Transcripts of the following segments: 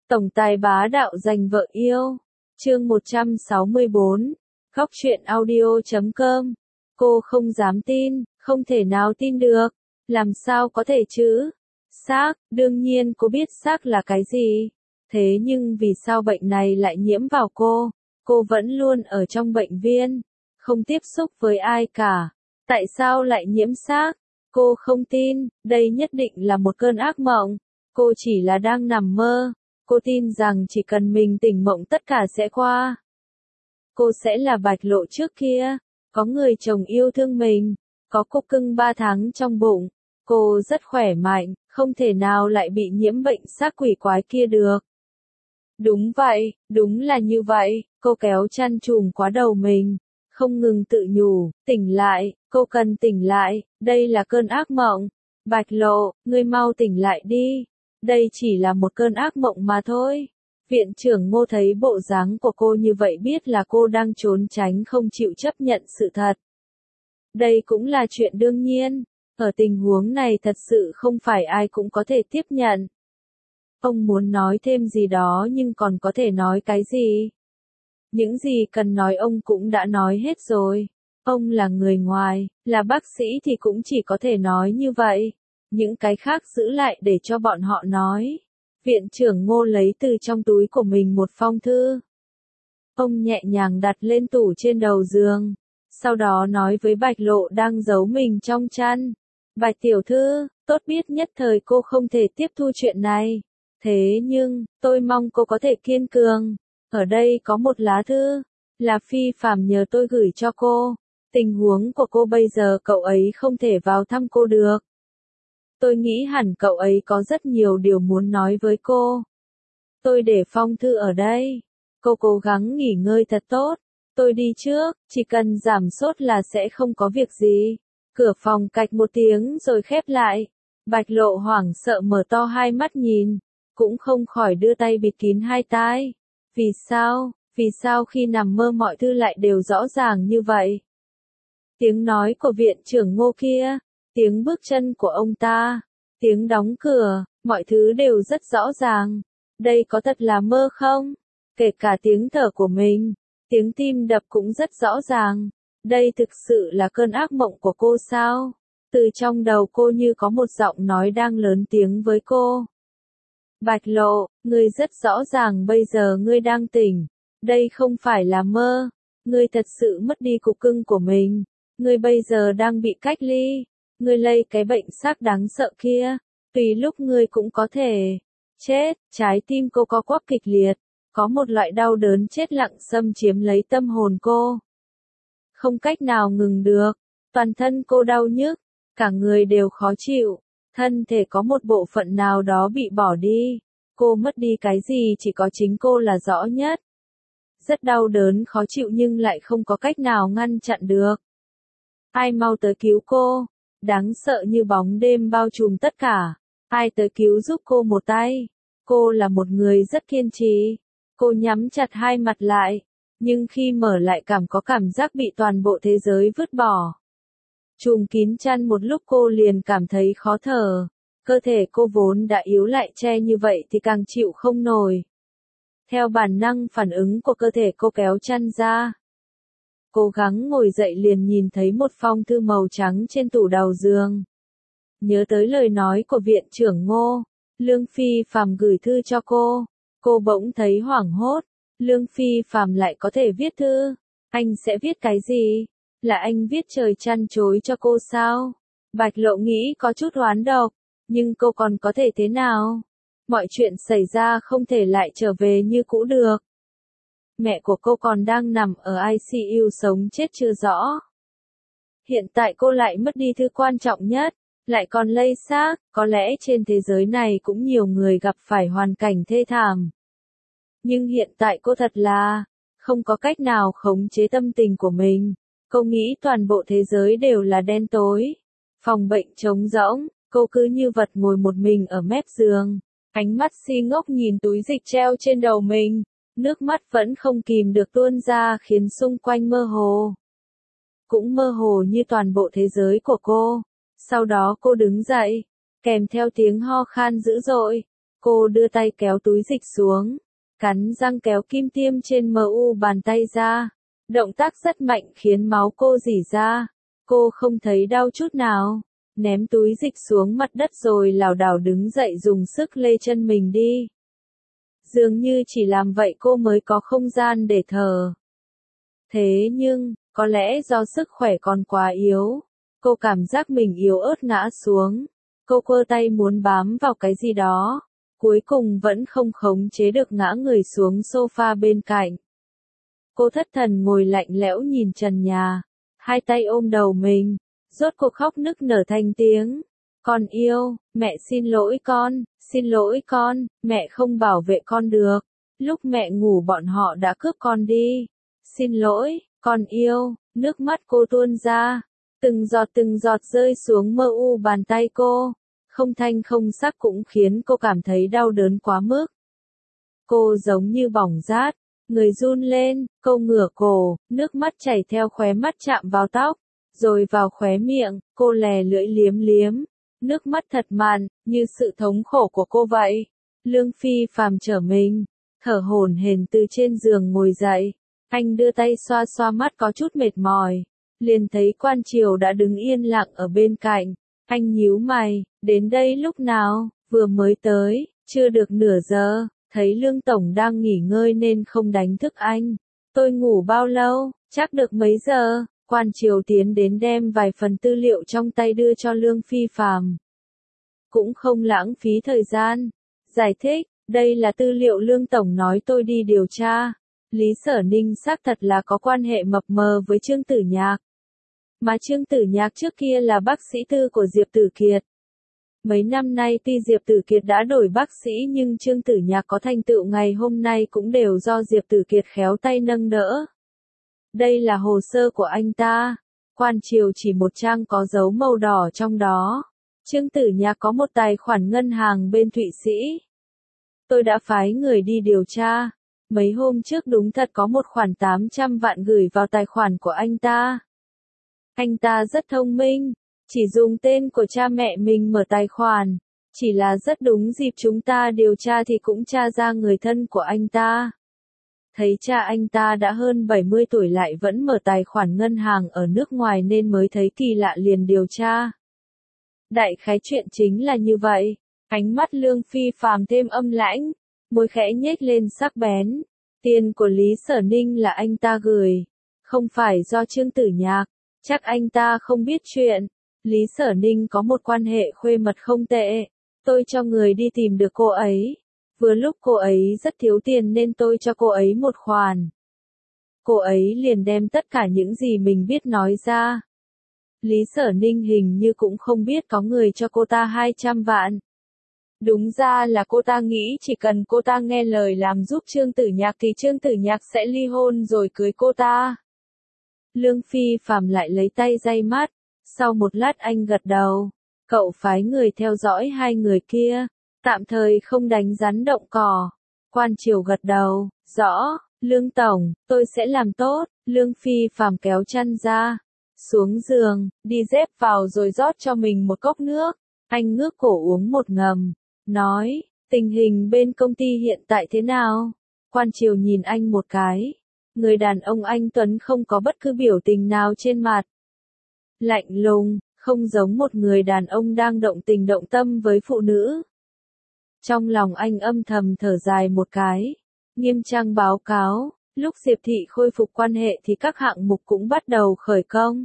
Tổng tài bá đạo giành vợ yêu. Chương 164. Góc truyện audio.com. Cô không dám tin, không thể nào tin được. Làm sao có thể chứ? Xác, đương nhiên cô biết xác là cái gì. Thế nhưng vì sao bệnh này lại nhiễm vào cô? Cô vẫn luôn ở trong bệnh viên, không tiếp xúc với ai cả. Tại sao lại nhiễm xác? Cô không tin, đây nhất định là một cơn ác mộng. Cô chỉ là đang nằm mơ. Cô tin rằng chỉ cần mình tỉnh mộng tất cả sẽ qua. Cô sẽ là Bạch Lộ trước kia, có người chồng yêu thương mình, có cô cưng 3 tháng trong bụng. Cô rất khỏe mạnh, không thể nào lại bị nhiễm bệnh xác quỷ quái kia được. Đúng vậy, đúng là như vậy, cô kéo chăn trùm qua đầu mình, không ngừng tự nhủ, tỉnh lại, cô cần tỉnh lại, đây là cơn ác mộng. Bạch Lộ, ngươi mau tỉnh lại đi, đây chỉ là một cơn ác mộng mà thôi. Viện trưởng Ngô thấy bộ dáng của cô như vậy biết là cô đang trốn tránh không chịu chấp nhận sự thật. Đây cũng là chuyện đương nhiên, ở tình huống này thật sự không phải ai cũng có thể tiếp nhận. Ông muốn nói thêm gì đó nhưng còn có thể nói cái gì? Những gì cần nói ông cũng đã nói hết rồi. Ông là người ngoài, là bác sĩ thì cũng chỉ có thể nói như vậy. Những cái khác giữ lại để cho bọn họ nói. Viện trưởng Ngô lấy từ trong túi của mình một phong thư. Ông nhẹ nhàng đặt lên tủ trên đầu giường. Sau đó nói với Bạch Lộ đang giấu mình trong chăn. Bạch tiểu thư, tốt biết nhất thời cô không thể tiếp thu chuyện này. Thế nhưng, tôi mong cô có thể kiên cường. Ở đây có một lá thư, là Phi Phạm nhờ tôi gửi cho cô. Tình huống của cô bây giờ cậu ấy không thể vào thăm cô được. Tôi nghĩ hẳn cậu ấy có rất nhiều điều muốn nói với cô. Tôi để phong thư ở đây. Cô cố gắng nghỉ ngơi thật tốt. Tôi đi trước, chỉ cần giảm sốt là sẽ không có việc gì. Cửa phòng cạch một tiếng rồi khép lại. Bạch Lộ hoảng sợ mở to hai mắt nhìn, cũng không khỏi đưa tay bịt kín hai tai. Vì sao khi nằm mơ mọi thứ lại đều rõ ràng như vậy? Tiếng nói của viện trưởng Ngô kia, tiếng bước chân của ông ta, tiếng đóng cửa, mọi thứ đều rất rõ ràng. Đây có thật là mơ không? Kể cả tiếng thở của mình, tiếng tim đập cũng rất rõ ràng. Đây thực sự là cơn ác mộng của cô sao? Từ trong đầu cô như có một giọng nói đang lớn tiếng với cô. Bạch Lộ, ngươi rất rõ ràng bây giờ ngươi đang tỉnh. Đây không phải là mơ. Ngươi thật sự mất đi cục cưng của mình. Ngươi bây giờ đang bị cách ly. Ngươi lây cái bệnh xác đáng sợ kia. Tùy lúc ngươi cũng có thể chết. Trái tim cô co quắp kịch liệt. Có một loại đau đớn chết lặng xâm chiếm lấy tâm hồn cô. Không cách nào ngừng được. Toàn thân cô đau nhức. Cả người đều khó chịu. Thân thể có một bộ phận nào đó bị bỏ đi. Cô mất đi cái gì chỉ có chính cô là rõ nhất. Rất đau đớn khó chịu nhưng lại không có cách nào ngăn chặn được. Ai mau tới cứu cô. Đáng sợ như bóng đêm bao trùm tất cả. Ai tới cứu giúp cô một tay. Cô là một người rất kiên trì. Cô nhắm chặt hai mặt lại. Nhưng khi mở lại có cảm giác bị toàn bộ thế giới vứt bỏ. Trùm kín chăn một lúc cô liền cảm thấy khó thở. Cơ thể cô vốn đã yếu lại che như vậy thì càng chịu không nổi. Theo bản năng phản ứng của cơ thể cô kéo chăn ra. Cố gắng ngồi dậy liền nhìn thấy một phong thư màu trắng trên tủ đầu giường. Nhớ tới lời nói của viện trưởng Ngô, Lương Phi Phạm gửi thư cho cô. Cô bỗng thấy hoảng hốt. Lương Phi Phạm lại có thể viết thư. Anh sẽ viết cái gì? Là anh viết trời chăn chối cho cô sao? Bạch Lộ nghĩ có chút oán độc. Nhưng cô còn có thể thế nào? Mọi chuyện xảy ra không thể lại trở về như cũ được. Mẹ của cô còn đang nằm ở ICU sống chết chưa rõ. Hiện tại cô lại mất đi thứ quan trọng nhất, lại còn lây xác, có lẽ trên thế giới này cũng nhiều người gặp phải hoàn cảnh thê thảm. Nhưng hiện tại cô thật là không có cách nào khống chế tâm tình của mình. Cô nghĩ toàn bộ thế giới đều là đen tối. Phòng bệnh trống rỗng, cô cứ như vật ngồi một mình ở mép giường. Ánh mắt si ngốc nhìn túi dịch treo trên đầu mình. Nước mắt vẫn không kìm được tuôn ra khiến xung quanh mơ hồ. Cũng mơ hồ như toàn bộ thế giới của cô. Sau đó cô đứng dậy, kèm theo tiếng ho khan dữ dội. Cô đưa tay kéo túi dịch xuống, cắn răng kéo kim tiêm trên mu bàn tay ra. Động tác rất mạnh khiến máu cô rỉ ra. Cô không thấy đau chút nào, ném túi dịch xuống mặt đất rồi lảo đảo đứng dậy dùng sức lê chân mình đi. Dường như chỉ làm vậy cô mới có không gian để thở. Thế nhưng, có lẽ do sức khỏe còn quá yếu, cô cảm giác mình yếu ớt ngã xuống. Cô quơ tay muốn bám vào cái gì đó, cuối cùng vẫn không khống chế được ngã người xuống sofa bên cạnh. Cô thất thần ngồi lạnh lẽo nhìn trần nhà, hai tay ôm đầu mình, rốt cuộc khóc nức nở thành tiếng. Con yêu, mẹ xin lỗi con, mẹ không bảo vệ con được. Lúc mẹ ngủ bọn họ đã cướp con đi. Xin lỗi, con yêu, nước mắt cô tuôn ra. Từng giọt rơi xuống mu bàn tay cô. Không thanh không sắc cũng khiến cô cảm thấy đau đớn quá mức. Cô giống như bỏng rát, người run lên, cô ngửa cổ, nước mắt chảy theo khóe mắt chạm vào tóc, rồi vào khóe miệng, cô lè lưỡi liếm liếm. Nước mắt thật mặn, như sự thống khổ của cô vậy. Lương Phi Phàm trở mình, thở hổn hển từ trên giường ngồi dậy. Anh đưa tay xoa xoa mắt có chút mệt mỏi. Liền thấy Quan Triều đã đứng yên lặng ở bên cạnh. Anh nhíu mày, đến đây lúc nào, vừa mới tới, chưa được nửa giờ, thấy Lương Tổng đang nghỉ ngơi nên không đánh thức anh. Tôi ngủ bao lâu, chắc được mấy giờ? Quan Triều tiến đến đem vài phần tư liệu trong tay đưa cho Lương Phi Phàm. Cũng không lãng phí thời gian. Giải thích, đây là tư liệu Lương Tổng nói tôi đi điều tra. Lý Sở Ninh xác thật là có quan hệ mập mờ với Trương Tử Nhạc. Mà Trương Tử Nhạc trước kia là bác sĩ tư của Diệp Tử Kiệt. Mấy năm nay tuy Diệp Tử Kiệt đã đổi bác sĩ nhưng Trương Tử Nhạc có thành tựu ngày hôm nay cũng đều do Diệp Tử Kiệt khéo tay nâng đỡ. Đây là hồ sơ của anh ta. Quan Triều chỉ một trang có dấu màu đỏ trong đó. Trương Tử Nhạc có một tài khoản ngân hàng bên Thụy Sĩ. Tôi đã phái người đi điều tra. Mấy hôm trước đúng thật có một khoản 800 vạn gửi vào tài khoản của anh ta. Anh ta rất thông minh, chỉ dùng tên của cha mẹ mình mở tài khoản. Chỉ là rất đúng dịp chúng ta điều tra thì cũng tra ra người thân của anh ta. Thấy cha anh ta đã hơn 70 tuổi lại vẫn mở tài khoản ngân hàng ở nước ngoài nên mới thấy kỳ lạ liền điều tra. Đại khái chuyện chính là như vậy. Ánh mắt Lương Phi Phàm thêm âm lãnh, môi khẽ nhếch lên sắc bén. Tiền của Lý Sở Ninh là anh ta gửi, không phải do Trương Tử Nhạc. Chắc anh ta không biết chuyện. Lý Sở Ninh có một quan hệ khuê mật không tệ. Tôi cho người đi tìm được cô ấy. Vừa lúc cô ấy rất thiếu tiền nên tôi cho cô ấy một khoản. Cô ấy liền đem tất cả những gì mình biết nói ra. Lý Sở Ninh hình như cũng không biết có người cho cô ta 200 vạn. Đúng ra là cô ta nghĩ chỉ cần cô ta nghe lời làm giúp Trương Tử Nhạc thì Trương Tử Nhạc sẽ ly hôn rồi cưới cô ta. Lương Phi Phàm lại lấy tay day mắt. Sau một lát anh gật đầu. Cậu phái người theo dõi hai người kia. Tạm thời không đánh rắn động cỏ. Quan Triều gật đầu. Rõ, Lương Tổng, tôi sẽ làm tốt. Lương Phi Phàm kéo chăn ra. Xuống giường, đi dép vào rồi rót cho mình một cốc nước. Anh ngước cổ uống một ngầm. Nói, tình hình bên công ty hiện tại thế nào? Quan Triều nhìn anh một cái. Người đàn ông anh Tuấn không có bất cứ biểu tình nào trên mặt. Lạnh lùng, không giống một người đàn ông đang động tình động tâm với phụ nữ. Trong lòng anh âm thầm thở dài một cái. Nghiêm trang báo cáo, lúc Diệp Thị khôi phục quan hệ thì các hạng mục cũng bắt đầu khởi công.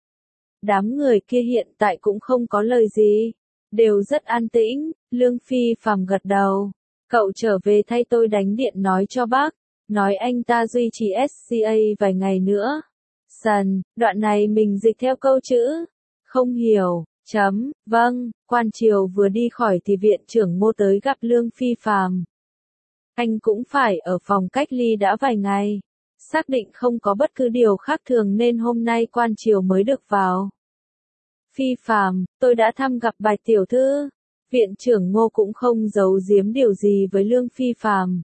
Đám người kia hiện tại cũng không có lời gì. Đều rất an tĩnh. Lương Phi Phàm gật đầu. Cậu trở về thay tôi đánh điện nói cho bác. Nói anh ta duy trì SCA vài ngày nữa. Sần, đoạn này mình dịch theo câu chữ. Không hiểu, vâng, Quan Triều vừa đi khỏi thì viện trưởng Ngô tới gặp Lương Phi Phàm. Anh cũng phải ở phòng cách ly đã vài ngày. Xác định không có bất cứ điều khác thường nên hôm nay Quan Triều mới được vào. Phi Phàm, tôi đã thăm gặp Bạch tiểu thư. Viện trưởng Ngô cũng không giấu giếm điều gì với Lương Phi Phàm.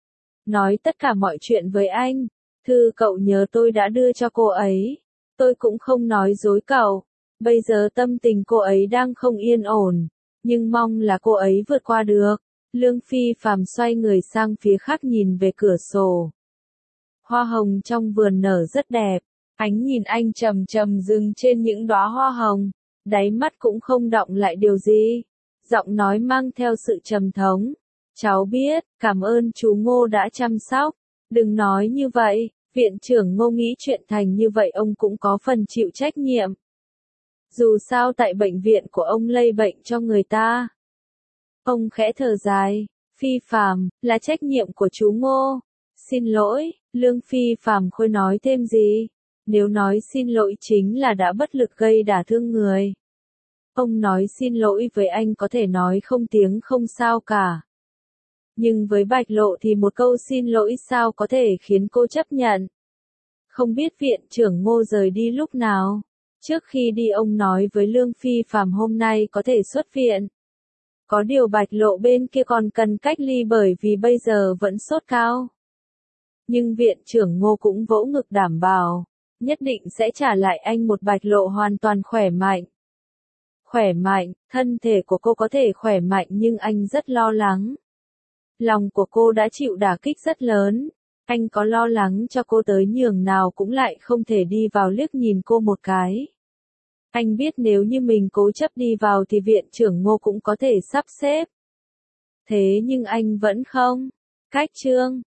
Nói tất cả mọi chuyện với anh. Thư cậu nhớ tôi đã đưa cho cô ấy. Tôi cũng không nói dối cậu. Bây giờ tâm tình cô ấy đang không yên ổn. Nhưng mong là cô ấy vượt qua được. Lương Phi Phàm xoay người sang phía khác nhìn về cửa sổ. Hoa hồng trong vườn nở rất đẹp, ánh nhìn anh chầm chầm dừng trên những đóa hoa hồng, đáy mắt cũng không đọng lại điều gì. Giọng nói mang theo sự trầm thống. Cháu biết, cảm ơn chú Ngô đã chăm sóc. Đừng nói như vậy, viện trưởng Ngô nghĩ chuyện thành như vậy ông cũng có phần chịu trách nhiệm. Dù sao tại bệnh viện của ông lây bệnh cho người ta. Ông khẽ thở dài, Phi Phàm, là trách nhiệm của chú Ngô. Xin lỗi, Lương Phi Phàm không nói thêm gì. Nếu nói xin lỗi chính là đã bất lực gây đả thương người. Ông nói xin lỗi với anh có thể nói không tiếng không sao cả. Nhưng với Bạch Lộ thì một câu xin lỗi sao có thể khiến cô chấp nhận. Không biết viện trưởng Ngô rời đi lúc nào. Trước khi đi ông nói với Lương Phi Phàm hôm nay có thể xuất viện. Có điều Bạch Lộ bên kia còn cần cách ly bởi vì bây giờ vẫn sốt cao. Nhưng viện trưởng Ngô cũng vỗ ngực đảm bảo, nhất định sẽ trả lại anh một Bạch Lộ hoàn toàn khỏe mạnh. Khỏe mạnh, thân thể của cô có thể khỏe mạnh nhưng anh rất lo lắng. Lòng của cô đã chịu đả kích rất lớn. Anh có lo lắng cho cô tới nhường nào cũng lại không thể đi vào liếc nhìn cô một cái. Anh biết nếu như mình cố chấp đi vào thì viện trưởng Ngô cũng có thể sắp xếp. Thế nhưng anh vẫn không. Cách chương